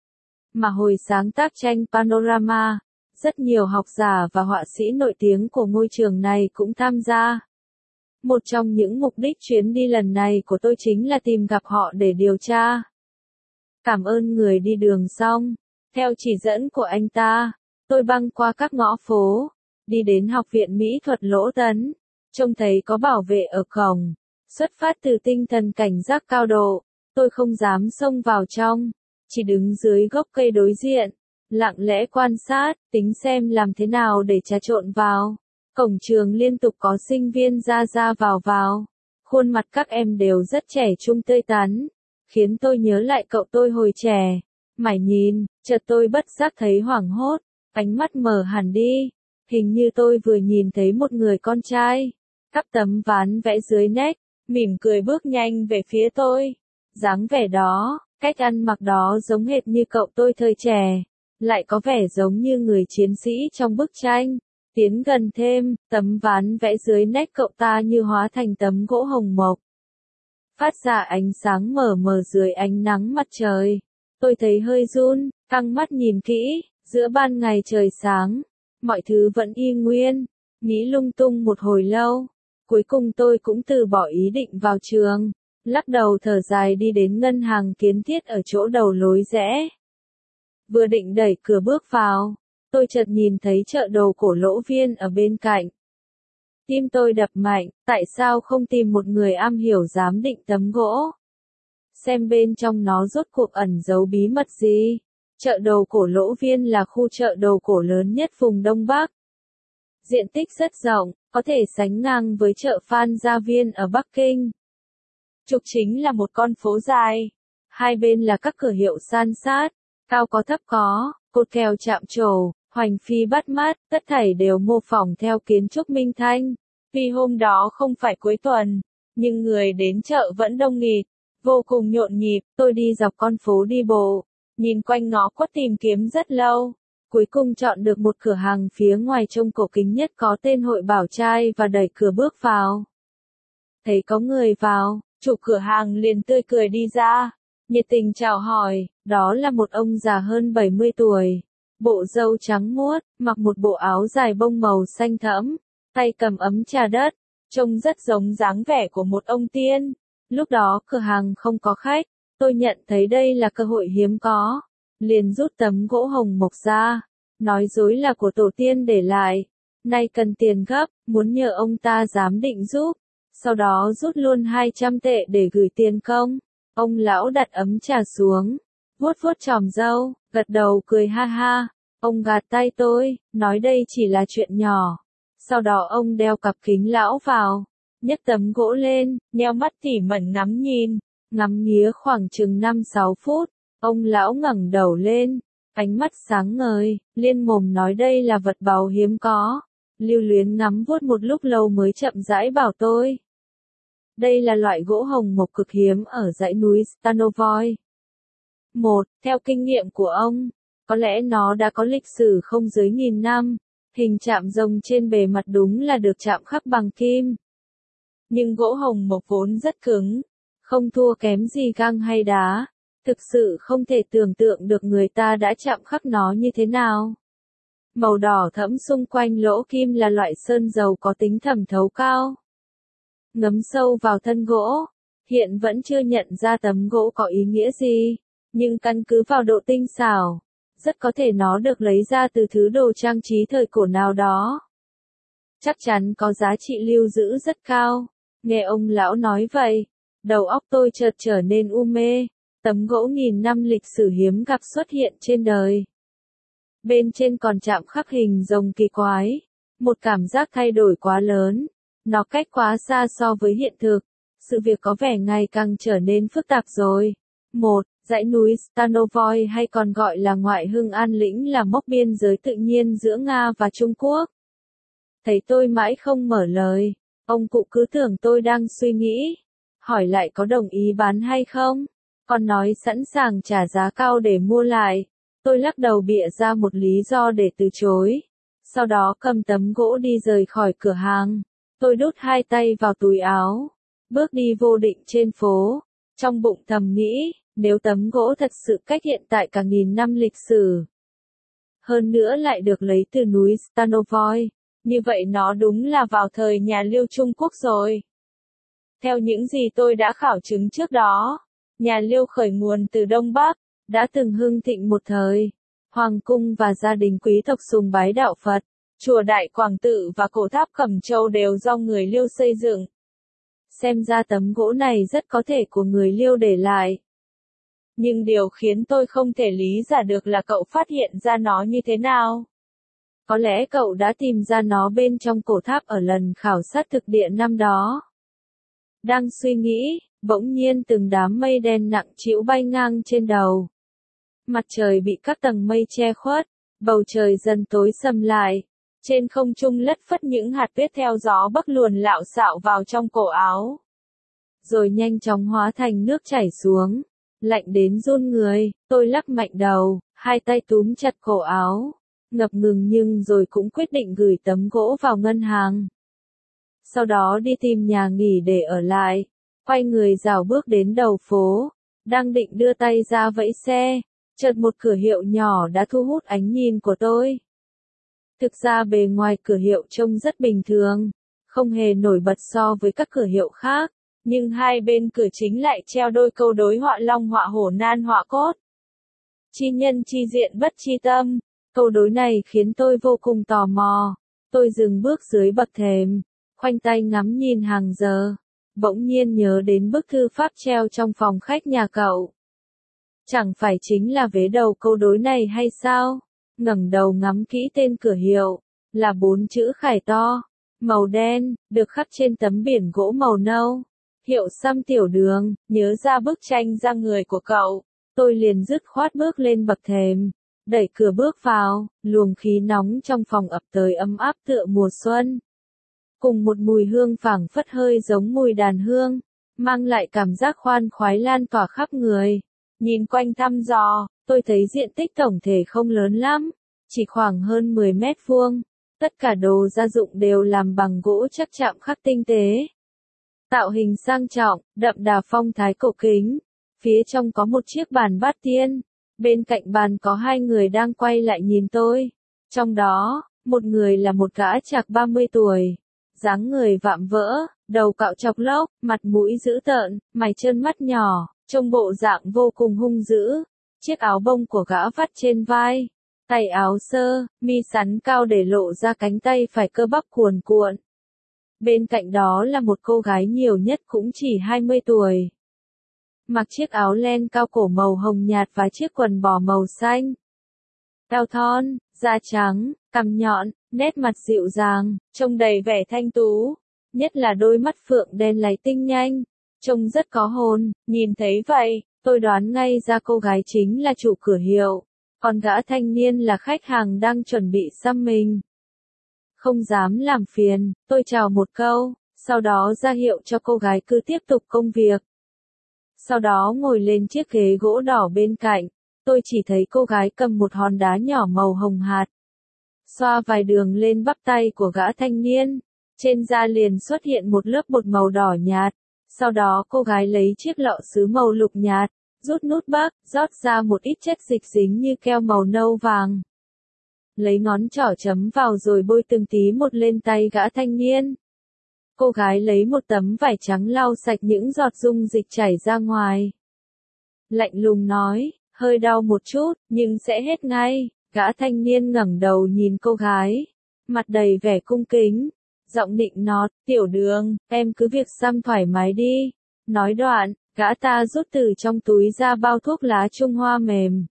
mà hồi sáng tác tranh Panorama, rất nhiều học giả và họa sĩ nổi tiếng của ngôi trường này cũng tham gia. Một trong những mục đích chuyến đi lần này của tôi chính là tìm gặp họ để điều tra. Cảm ơn người đi đường xong, theo chỉ dẫn của anh ta, tôi băng qua các ngõ phố, đi đến Học viện Mỹ thuật Lỗ Tấn, trông thấy có bảo vệ ở cổng. Xuất phát từ tinh thần cảnh giác cao độ, tôi không dám xông vào trong, chỉ đứng dưới gốc cây đối diện, lặng lẽ quan sát, tính xem làm thế nào để trà trộn vào. Cổng trường liên tục có sinh viên ra vào, khuôn mặt các em đều rất trẻ trung tươi tắn, khiến tôi nhớ lại cậu tôi hồi trẻ. Mải nhìn, chợt tôi bất giác thấy hoảng hốt, ánh mắt mờ hẳn đi. Hình như tôi vừa nhìn thấy một người con trai, cắp tấm ván vẽ dưới nách, mỉm cười bước nhanh về phía tôi. Dáng vẻ đó, cách ăn mặc đó giống hệt như cậu tôi thời trẻ, lại có vẻ giống như người chiến sĩ trong bức tranh. Tiến gần thêm, tấm ván vẽ dưới nách cậu ta như hóa thành tấm gỗ hồng mộc, phát ra ánh sáng mờ mờ dưới ánh nắng mặt trời. Tôi thấy hơi run, căng mắt nhìn kỹ, giữa ban ngày trời sáng, mọi thứ vẫn y nguyên, nghĩ lung tung một hồi lâu. Cuối cùng tôi cũng từ bỏ ý định vào trường, lắc đầu thở dài đi đến ngân hàng Kiến Thiết ở chỗ đầu lối rẽ. Vừa định đẩy cửa bước vào, tôi chợt nhìn thấy chợ đồ cổ Lỗ Viên ở bên cạnh. Tim tôi đập mạnh, tại sao không tìm một người am hiểu giám định tấm gỗ? Xem bên trong nó rốt cuộc ẩn giấu bí mật gì? Chợ đồ cổ Lỗ Viên là khu chợ đồ cổ lớn nhất vùng Đông Bắc. Diện tích rất rộng, có thể sánh ngang với chợ Phan Gia Viên ở Bắc Kinh. Trục chính là một con phố dài. Hai bên là các cửa hiệu san sát, cao có thấp có, cột kèo chạm trổ, hoành phi bắt mắt, tất thảy đều mô phỏng theo kiến trúc Minh Thanh. Vì hôm đó không phải cuối tuần, nhưng người đến chợ vẫn đông nghịt, vô cùng nhộn nhịp. Tôi đi dọc con phố đi bộ, nhìn quanh ngõ quất tìm kiếm rất lâu. Cuối cùng chọn được một cửa hàng phía ngoài trông cổ kính nhất có tên Hội Bảo Trai và đẩy cửa bước vào. Thấy có người vào, chủ cửa hàng liền tươi cười đi ra, nhiệt tình chào hỏi. Đó là một ông già hơn 70 tuổi, bộ râu trắng muốt, mặc một bộ áo dài bông màu xanh thẫm, tay cầm ấm trà đất, trông rất giống dáng vẻ của một ông tiên. Lúc đó cửa hàng không có khách, tôi nhận thấy đây là cơ hội hiếm có, liền rút tấm gỗ hồng mộc ra, nói dối là của tổ tiên để lại, nay cần tiền gấp, muốn nhờ ông ta giám định giúp, sau đó rút luôn 200 tệ để gửi tiền công. Ông lão đặt ấm trà xuống, vuốt vuốt chòm râu, gật đầu cười ha ha. Ông gạt tay tôi, nói đây chỉ là chuyện nhỏ. Sau đó ông đeo cặp kính lão vào, nhấc tấm gỗ lên, nheo mắt tỉ mẩn ngắm nhìn, ngắm nghía khoảng chừng 5-6 phút. Ông lão ngẩng đầu lên, ánh mắt sáng ngời, liên mồm nói đây là vật báu hiếm có. Lưu luyến ngắm vuốt một lúc lâu mới chậm rãi bảo tôi. Đây là loại gỗ hồng mộc cực hiếm ở dãy núi Stanovoy. Theo kinh nghiệm của ông, có lẽ nó đã có lịch sử không dưới 1000 năm, hình chạm rồng trên bề mặt đúng là được chạm khắc bằng kim. Nhưng gỗ hồng mộc vốn rất cứng, không thua kém gì gang hay đá, thực sự không thể tưởng tượng được người ta đã chạm khắc nó như thế nào. Màu đỏ thẫm xung quanh lỗ kim là loại sơn dầu có tính thẩm thấu cao. Ngấm sâu vào thân gỗ, hiện vẫn chưa nhận ra tấm gỗ có ý nghĩa gì, nhưng căn cứ vào độ tinh xảo, rất có thể nó được lấy ra từ thứ đồ trang trí thời cổ nào đó. Chắc chắn có giá trị lưu giữ rất cao. Nghe ông lão nói vậy, đầu óc tôi chợt trở nên u mê. Tấm gỗ 1000 năm lịch sử hiếm gặp xuất hiện trên đời. Bên trên còn chạm khắc hình rồng kỳ quái. Một cảm giác thay đổi quá lớn. Nó cách quá xa so với hiện thực. Sự việc có vẻ ngày càng trở nên phức tạp rồi. Dãy núi Stanovoy hay còn gọi là Ngoại Hưng An Lĩnh là mốc biên giới tự nhiên giữa Nga và Trung Quốc. Thấy tôi mãi không mở lời, ông cụ cứ tưởng tôi đang suy nghĩ, hỏi lại có đồng ý bán hay không, còn nói sẵn sàng trả giá cao để mua lại. Tôi lắc đầu bịa ra một lý do để từ chối, sau đó cầm tấm gỗ đi rời khỏi cửa hàng. Tôi đút hai tay vào túi áo, bước đi vô định trên phố, trong bụng thầm nghĩ, nếu tấm gỗ thật sự cách hiện tại cả 1000 năm lịch sử, hơn nữa lại được lấy từ núi Stanovoy, như vậy nó đúng là vào thời nhà Liêu Trung Quốc rồi. Theo những gì tôi đã khảo chứng trước đó, nhà Liêu khởi nguồn từ Đông Bắc, đã từng hưng thịnh một thời. Hoàng cung và gia đình quý tộc sùng bái đạo Phật, chùa Đại Quảng Tự và cổ tháp Cẩm Châu đều do người Liêu xây dựng. Xem ra tấm gỗ này rất có thể của người Liêu để lại. Nhưng điều khiến tôi không thể lý giải được là cậu phát hiện ra nó như thế nào. Có lẽ cậu đã tìm ra nó bên trong cổ tháp ở lần khảo sát thực địa năm đó. Đang suy nghĩ, bỗng nhiên từng đám mây đen nặng trĩu bay ngang trên đầu. Mặt trời bị các tầng mây che khuất, bầu trời dần tối sầm lại. Trên không trung lất phất những hạt tuyết theo gió bấc luồn lạo xạo vào trong cổ áo. Rồi nhanh chóng hóa thành nước chảy xuống. Lạnh đến run người, tôi lắc mạnh đầu, hai tay túm chặt cổ áo. Ngập ngừng nhưng rồi cũng quyết định gửi tấm gỗ vào ngân hàng. Sau đó đi tìm nhà nghỉ để ở lại. Quay người rảo bước đến đầu phố. Đang định đưa tay ra vẫy xe. Chợt một cửa hiệu nhỏ đã thu hút ánh nhìn của tôi. Thực ra bề ngoài cửa hiệu trông rất bình thường, không hề nổi bật so với các cửa hiệu khác, nhưng hai bên cửa chính lại treo đôi câu đối họa long họa hổ nan họa cốt. Chi nhân chi diện bất chi tâm, câu đối này khiến tôi vô cùng tò mò. Tôi dừng bước dưới bậc thềm, khoanh tay ngắm nhìn hàng giờ, bỗng nhiên nhớ đến bức thư pháp treo trong phòng khách nhà cậu. Chẳng phải chính là vế đầu câu đối này hay sao? Ngẩng đầu ngắm kỹ tên cửa hiệu, là 4 chữ khải to, màu đen, được khắc trên tấm biển gỗ màu nâu. Hiệu Sâm Tiểu Đường, nhớ ra bức tranh ra người của cậu. Tôi liền dứt khoát bước lên bậc thềm, đẩy cửa bước vào, luồng khí nóng trong phòng ập tới ấm áp tựa mùa xuân. Cùng một mùi hương phảng phất hơi giống mùi đàn hương, mang lại cảm giác khoan khoái lan tỏa khắp người. Nhìn quanh thăm dò, tôi thấy diện tích tổng thể không lớn lắm, chỉ khoảng hơn 10 mét vuông. Tất cả đồ gia dụng đều làm bằng gỗ chắc chạm khắc tinh tế. Tạo hình sang trọng, đậm đà phong thái cổ kính. Phía trong có một chiếc bàn bát tiên. Bên cạnh bàn có hai người đang quay lại nhìn tôi. Trong đó, một người là một gã chạc 30 tuổi. Dáng người vạm vỡ, đầu cạo chọc lốc, mặt mũi dữ tợn, mày trơn mắt nhỏ, trông bộ dạng vô cùng hung dữ. Chiếc áo bông của gã vắt trên vai. Tay áo sơ, mi sắn cao để lộ ra cánh tay phải cơ bắp cuồn cuộn. Bên cạnh đó là một cô gái nhiều nhất cũng chỉ 20 tuổi. Mặc chiếc áo len cao cổ màu hồng nhạt và chiếc quần bò màu xanh. Eo thon, da trắng, cằm nhọn, nét mặt dịu dàng, trông đầy vẻ thanh tú. Nhất là đôi mắt phượng đen láy tinh nhanh, trông rất có hồn. Nhìn thấy vậy, tôi đoán ngay ra cô gái chính là chủ cửa hiệu. Còn gã thanh niên là khách hàng đang chuẩn bị xăm mình. Không dám làm phiền, tôi chào một câu, sau đó ra hiệu cho cô gái cứ tiếp tục công việc. Sau đó ngồi lên chiếc ghế gỗ đỏ bên cạnh, tôi chỉ thấy cô gái cầm một hòn đá nhỏ màu hồng hạt. Xoa vài đường lên bắp tay của gã thanh niên, trên da liền xuất hiện một lớp bột màu đỏ nhạt. Sau đó cô gái lấy chiếc lọ sứ màu lục nhạt, rút nút bắc, rót ra một ít chất dịch dính như keo màu nâu vàng. Lấy ngón trỏ chấm vào rồi bôi từng tí một lên tay gã thanh niên. Cô gái lấy một tấm vải trắng lau sạch những giọt dung dịch chảy ra ngoài. Lạnh lùng nói, hơi đau một chút, nhưng sẽ hết ngay. Gã thanh niên ngẩng đầu nhìn cô gái, mặt đầy vẻ cung kính, giọng nịnh nọt, Tiểu Đường, em cứ việc xăm thoải mái đi. Nói đoạn, gã ta rút từ trong túi ra bao thuốc lá Trung Hoa mềm.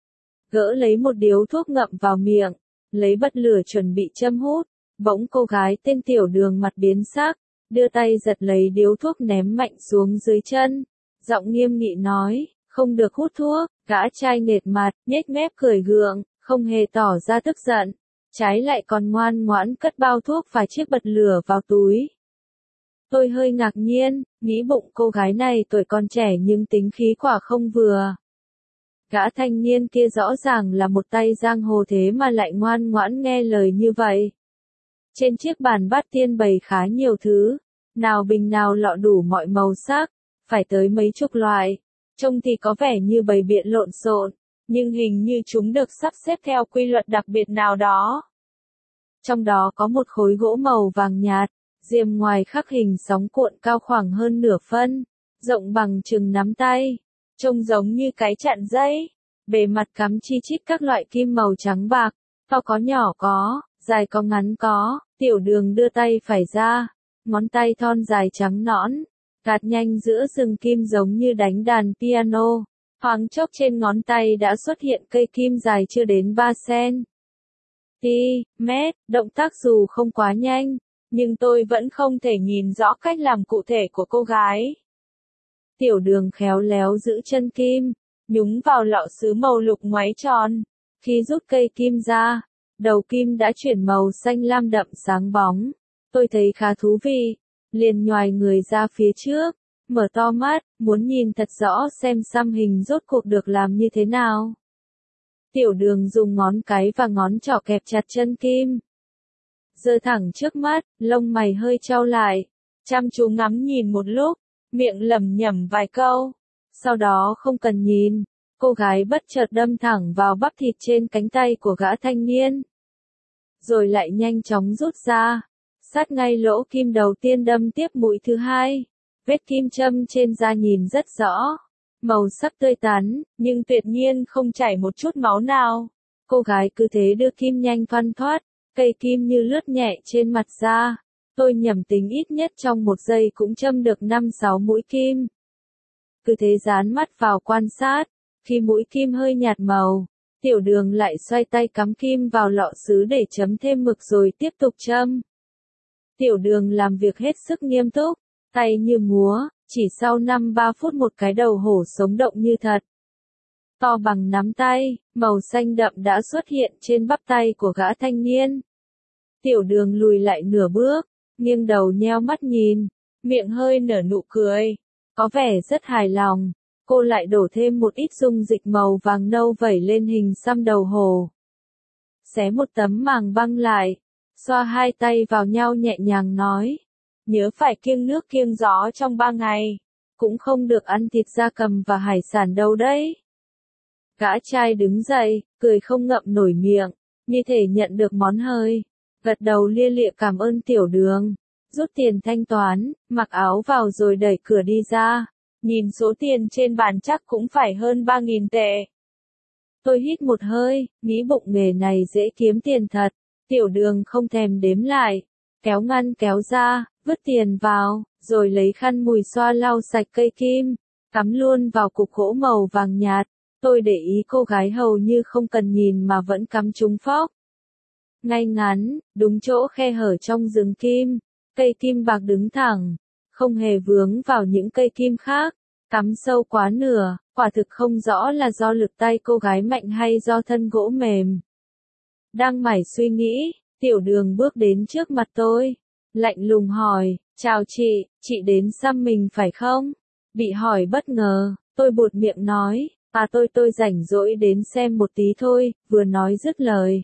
Gỡ lấy một điếu thuốc ngậm vào miệng, lấy bật lửa chuẩn bị châm hút. Bỗng cô gái tên Tiểu Đường mặt biến sắc, đưa tay giật lấy điếu thuốc ném mạnh xuống dưới chân. Giọng nghiêm nghị nói, không được hút thuốc. Gã trai nệt mặt, nhếch mép cười gượng, không hề tỏ ra tức giận. Trái lại còn ngoan ngoãn cất bao thuốc và chiếc bật lửa vào túi. Tôi hơi ngạc nhiên, nghĩ bụng cô gái này tuổi còn trẻ nhưng tính khí quả không vừa. Gã thanh niên kia rõ ràng là một tay giang hồ thế mà lại ngoan ngoãn nghe lời như vậy. Trên chiếc bàn bát tiên bày khá nhiều thứ, nào bình nào lọ đủ mọi màu sắc, phải tới mấy chục loại. Trông thì có vẻ như bày biện lộn xộn, nhưng hình như chúng được sắp xếp theo quy luật đặc biệt nào đó. Trong đó có một khối gỗ màu vàng nhạt, diềm ngoài khắc hình sóng cuộn cao khoảng hơn nửa phân, rộng bằng chừng nắm tay, trông giống như cái chặn dây. Bề mặt cắm chi chít các loại kim màu trắng bạc, to có nhỏ có, dài có ngắn có. Tiểu Đường đưa tay phải ra, ngón tay thon dài trắng nõn, gạt nhanh giữa rừng kim giống như đánh đàn piano. Thoáng chốc trên ngón tay đã xuất hiện cây kim dài chưa đến 3 cm. Động tác dù không quá nhanh, nhưng tôi vẫn không thể nhìn rõ cách làm cụ thể của cô gái. Tiểu đường khéo léo giữ chân kim, nhúng vào lọ sứ màu lục ngoáy tròn. Khi rút cây kim ra, đầu kim đã chuyển màu xanh lam đậm sáng bóng. Tôi thấy khá thú vị, liền nhoài người ra phía trước, mở to mắt, muốn nhìn thật rõ xem xăm hình rốt cuộc được làm như thế nào. Tiểu đường dùng ngón cái và ngón trỏ kẹp chặt chân kim. Giơ thẳng trước mắt, lông mày hơi chau lại, chăm chú ngắm nhìn một lúc, miệng lẩm nhẩm vài câu. Sau đó không cần nhìn, cô gái bất chợt đâm thẳng vào bắp thịt trên cánh tay của gã thanh niên. Rồi lại nhanh chóng rút ra, sát ngay lỗ kim đầu tiên đâm tiếp mũi thứ hai. Vết kim châm trên da nhìn rất rõ, màu sắc tươi tắn, nhưng tuyệt nhiên không chảy một chút máu nào. Cô gái cứ thế đưa kim nhanh thoăn thoắt, cây kim như lướt nhẹ trên mặt da. Tôi nhẩm tính ít nhất trong 1 giây cũng châm được 5-6 mũi kim. Cứ thế dán mắt vào quan sát, khi mũi kim hơi nhạt màu, tiểu đường lại xoay tay cắm kim vào lọ sứ để chấm thêm mực rồi tiếp tục châm. Tiểu đường làm việc hết sức nghiêm túc, tay như múa, chỉ sau 5-3 phút một cái đầu hổ sống động như thật. To bằng nắm tay, màu xanh đậm đã xuất hiện trên bắp tay của gã thanh niên. Tiểu đường lùi lại nửa bước, nghiêng đầu nheo mắt nhìn, miệng hơi nở nụ cười, có vẻ rất hài lòng. Cô lại đổ thêm một ít dung dịch màu vàng nâu vẩy lên hình xăm đầu hổ. Xé một tấm màng băng lại, xoa hai tay vào nhau nhẹ nhàng nói. Nhớ phải kiêng nước kiêng gió trong 3 ngày, cũng không được ăn thịt gia cầm và hải sản đâu đấy. Gã trai đứng dậy, cười không ngậm nổi miệng, như thể nhận được món hời, gật đầu lia lịa cảm ơn tiểu đường, rút tiền thanh toán, mặc áo vào rồi đẩy cửa đi ra. Nhìn số tiền trên bàn chắc cũng phải hơn 3.000 tệ. Tôi hít một hơi, nghĩ bụng nghề này dễ kiếm tiền thật. Tiểu đường không thèm đếm lại, kéo ngăn kéo ra, vứt tiền vào, rồi lấy khăn mùi xoa lau sạch cây kim, cắm luôn vào cục gỗ màu vàng nhạt. Tôi để ý cô gái hầu như không cần nhìn mà vẫn cắm trúng phóc. Ngay ngắn, đúng chỗ khe hở trong rừng kim, cây kim bạc đứng thẳng, không hề vướng vào những cây kim khác, cắm sâu quá nửa, quả thực không rõ là do lực tay cô gái mạnh hay do thân gỗ mềm. Đang mải suy nghĩ, tiểu đường bước đến trước mặt tôi, lạnh lùng hỏi, chào chị đến xăm mình phải không? Bị hỏi bất ngờ, tôi buột miệng nói, tôi rảnh rỗi đến xem một tí thôi, vừa nói dứt lời.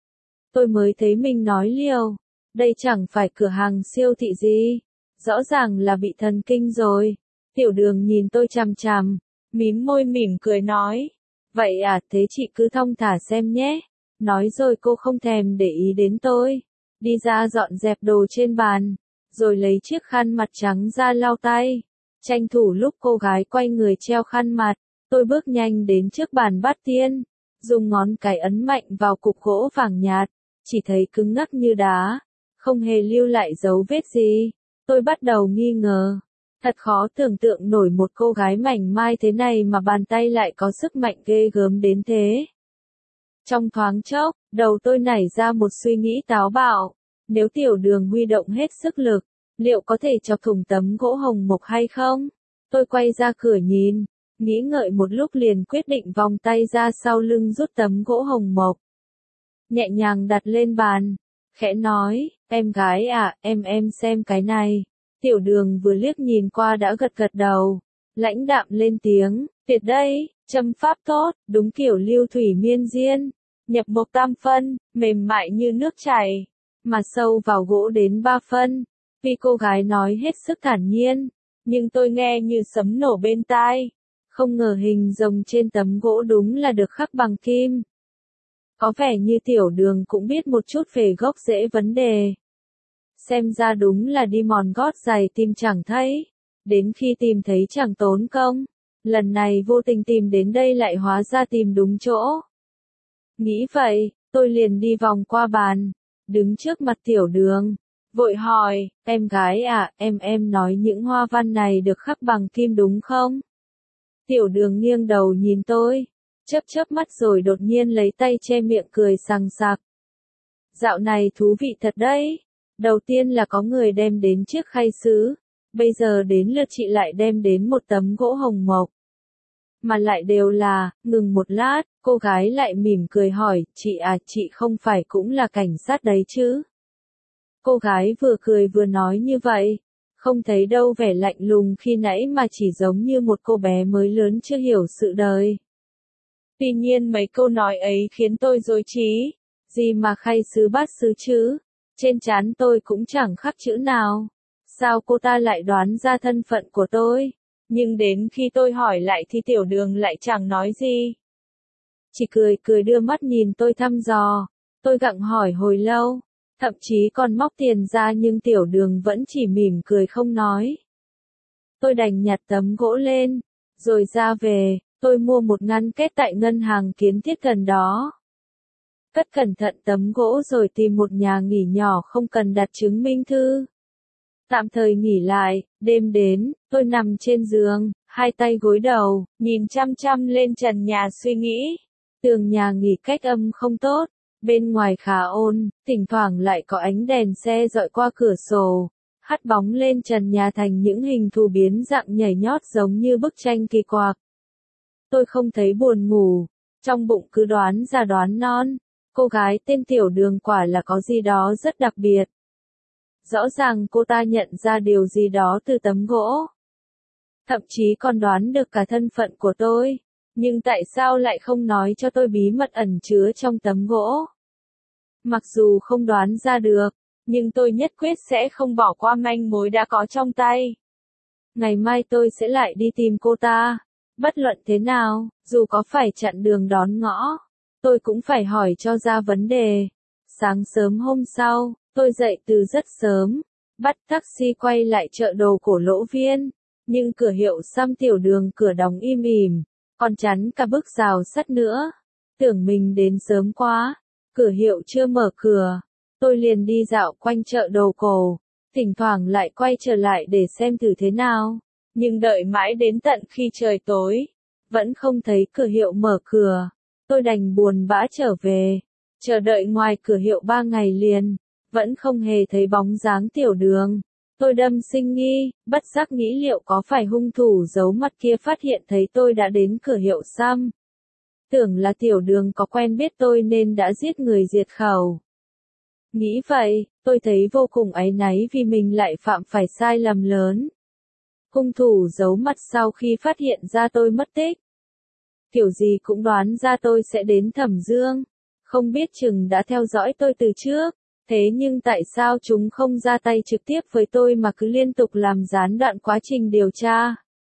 Tôi mới thấy mình nói liều, đây chẳng phải cửa hàng siêu thị gì, rõ ràng là bị thần kinh rồi. Tiểu đường nhìn tôi chằm chằm, mím môi mỉm cười nói, vậy à, thế chị cứ thong thả xem nhé. Nói rồi cô không thèm để ý đến tôi, đi ra dọn dẹp đồ trên bàn, rồi lấy chiếc khăn mặt trắng ra lau tay. Tranh thủ lúc cô gái quay người treo khăn mặt, tôi bước nhanh đến trước bàn bát tiên, dùng ngón cái ấn mạnh vào cục gỗ vàng nhạt, chỉ thấy cứng ngắc như đá, không hề lưu lại dấu vết gì. Tôi bắt đầu nghi ngờ, thật khó tưởng tượng nổi một cô gái mảnh mai thế này mà bàn tay lại có sức mạnh ghê gớm đến thế. Trong thoáng chốc, đầu tôi nảy ra một suy nghĩ táo bạo, nếu tiểu đường huy động hết sức lực, liệu có thể chọc thủng tấm gỗ hồng mộc hay không? Tôi quay ra cửa nhìn, nghĩ ngợi một lúc liền quyết định vòng tay ra sau lưng rút tấm gỗ hồng mộc. Nhẹ nhàng đặt lên bàn, khẽ nói, em gái à, em xem cái này. Tiểu đường vừa liếc nhìn qua đã gật gật đầu, lãnh đạm lên tiếng, tuyệt đây, châm pháp tốt, đúng kiểu lưu thủy miên diên, nhập mộc tam phân, mềm mại như nước chảy, mà sâu vào gỗ đến 3 phân. Vì cô gái nói hết sức thản nhiên, nhưng tôi nghe như sấm nổ bên tai. Không ngờ hình rồng trên tấm gỗ đúng là được khắc bằng kim. Có vẻ như tiểu đường cũng biết một chút về gốc rễ vấn đề. Xem ra đúng là đi mòn gót giày tìm chẳng thấy. Đến khi tìm thấy chẳng tốn công. Lần này vô tình tìm đến đây lại hóa ra tìm đúng chỗ. Nghĩ vậy, tôi liền đi vòng qua bàn, đứng trước mặt tiểu đường, vội hỏi, em gái à, em nói những hoa văn này được khắc bằng kim đúng không? Tiểu đường nghiêng đầu nhìn tôi, chớp mắt rồi đột nhiên lấy tay che miệng cười sằng sặc. Dạo này thú vị thật đấy, Đầu tiên là có người đem đến chiếc khay sứ, bây giờ đến lượt chị lại đem đến một tấm gỗ hồng mộc. Mà lại đều là, ngừng một lát, cô gái lại mỉm cười hỏi, chị à, chị không phải cũng là cảnh sát đấy chứ? Cô gái vừa cười vừa nói như vậy, không thấy đâu vẻ lạnh lùng khi nãy mà chỉ giống như một cô bé mới lớn chưa hiểu sự đời. Tuy nhiên mấy câu nói ấy khiến tôi rối trí, gì mà khay sứ bát sứ chứ, trên trán tôi cũng chẳng khắc chữ nào. Sao cô ta lại đoán ra thân phận của tôi? Nhưng đến khi tôi hỏi lại thì tiểu đường lại chẳng nói gì. Chỉ cười cười đưa mắt nhìn tôi thăm dò. Tôi gặng hỏi hồi lâu, thậm chí còn móc tiền ra nhưng tiểu đường vẫn chỉ mỉm cười không nói. Tôi đành nhặt tấm gỗ lên, rồi ra về, tôi mua một ngăn kết tại ngân hàng Kiến Thiết gần đó. Cất cẩn thận tấm gỗ rồi tìm một nhà nghỉ nhỏ không cần đặt chứng minh thư. Tạm thời nghỉ lại, đêm đến, tôi nằm trên giường, hai tay gối đầu, nhìn chăm chăm lên trần nhà suy nghĩ. Tường nhà nghỉ cách âm không tốt, bên ngoài khá ồn, thỉnh thoảng lại có ánh đèn xe dọi qua cửa sổ, hắt bóng lên trần nhà thành những hình thù biến dạng nhảy nhót giống như bức tranh kỳ quặc. Tôi không thấy buồn ngủ, trong bụng cứ đoán ra đoán non, cô gái tên Tiểu Đường quả là có gì đó rất đặc biệt. Rõ ràng cô ta nhận ra điều gì đó từ tấm gỗ. Thậm chí còn đoán được cả thân phận của tôi. Nhưng tại sao lại không nói cho tôi bí mật ẩn chứa trong tấm gỗ? Mặc dù không đoán ra được, nhưng tôi nhất quyết sẽ không bỏ qua manh mối đã có trong tay. Ngày mai tôi sẽ lại đi tìm cô ta. Bất luận thế nào, dù có phải chặn đường đón ngõ, tôi cũng phải hỏi cho ra vấn đề. Sáng sớm hôm sau, tôi dậy từ rất sớm, bắt taxi quay lại chợ đồ cổ Lỗ Viên, nhưng cửa hiệu xăm Tiểu Đường cửa đóng im ỉm, còn chắn cả bức rào sắt nữa. Tưởng mình đến sớm quá, cửa hiệu chưa mở cửa, tôi liền đi dạo quanh chợ đồ cổ, thỉnh thoảng lại quay trở lại để xem thử thế nào, nhưng đợi mãi đến tận khi trời tối, vẫn không thấy cửa hiệu mở cửa, tôi đành buồn bã trở về, chờ đợi ngoài cửa hiệu 3 ngày liền. Vẫn không hề thấy bóng dáng Tiểu Đường. Tôi đâm sinh nghi, bất giác nghĩ liệu có phải hung thủ giấu mặt kia phát hiện thấy tôi đã đến cửa hiệu xăm. Tưởng là Tiểu Đường có quen biết tôi nên đã giết người diệt khẩu. Nghĩ vậy, tôi thấy vô cùng áy náy vì mình lại phạm phải sai lầm lớn. Hung thủ giấu mặt sau khi phát hiện ra tôi mất tích. Kiểu gì cũng đoán ra tôi sẽ đến Thẩm Dương. Không biết chừng đã theo dõi tôi từ trước. Thế nhưng tại sao chúng không ra tay trực tiếp với tôi mà cứ liên tục làm gián đoạn quá trình điều tra?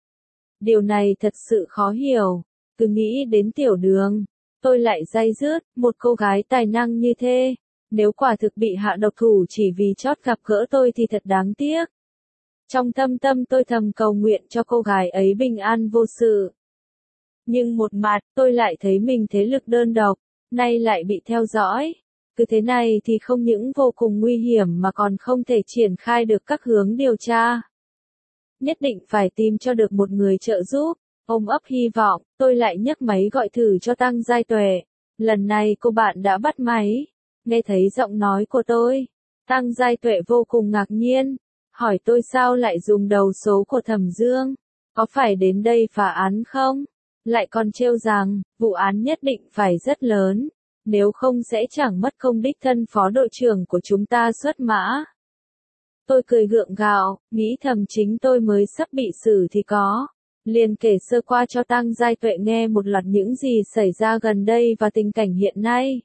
Điều này thật sự khó hiểu. Cứ nghĩ đến Tiểu Đường, tôi lại day dứt, một cô gái tài năng như thế. Nếu quả thực bị hạ độc thủ chỉ vì chót gặp gỡ tôi thì thật đáng tiếc. Trong thâm tâm tôi thầm cầu nguyện cho cô gái ấy bình an vô sự. Nhưng một mặt, tôi lại thấy mình thế lực đơn độc, nay lại bị theo dõi. Cứ thế này thì không những vô cùng nguy hiểm mà còn không thể triển khai được các hướng điều tra. Nhất định phải tìm cho được một người trợ giúp. Ôm ấp hy vọng, tôi lại nhấc máy gọi thử cho Tăng Giai Tuệ. Lần này cô bạn đã bắt máy. Nghe thấy giọng nói của tôi, Tăng Giai Tuệ vô cùng ngạc nhiên, hỏi tôi sao lại dùng đầu số của Thẩm Dương. Có phải đến đây phá án không? Lại còn trêu rằng, vụ án nhất định phải rất lớn. Nếu không sẽ chẳng mất công đích thân phó đội trưởng của chúng ta xuất mã. Tôi cười gượng gạo, nghĩ thầm chính tôi mới sắp bị xử thì có. Liền kể sơ qua cho Tăng Giai Tuệ nghe một loạt những gì xảy ra gần đây và tình cảnh hiện nay.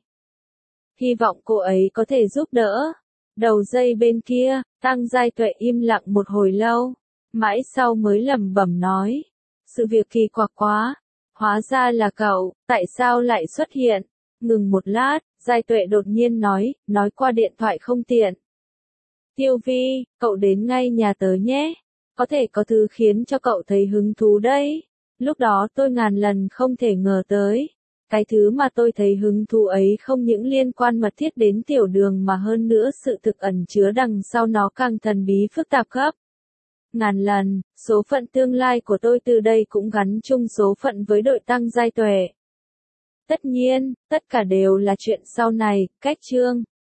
Hy vọng cô ấy có thể giúp đỡ. Đầu dây bên kia, Tăng Giai Tuệ im lặng một hồi lâu. Mãi sau mới lẩm bẩm nói. Sự việc kỳ quặc quá. Hóa ra là cậu, tại sao lại xuất hiện? Ngừng một lát, Giai Tuệ đột nhiên nói qua điện thoại không tiện. Tiêu Vi, cậu đến ngay nhà tớ nhé. Có thể có thứ khiến cho cậu thấy hứng thú đấy. Lúc đó tôi ngàn lần không thể ngờ tới. Cái thứ mà tôi thấy hứng thú ấy không những liên quan mật thiết đến Tiểu Đường mà hơn nữa sự thực ẩn chứa đằng sau nó càng thần bí phức tạp gấp ngàn lần, số phận tương lai của tôi từ đây cũng gắn chung số phận với đội Tăng Giai Tuệ. Tất nhiên, tất cả đều là chuyện sau này, cách chương.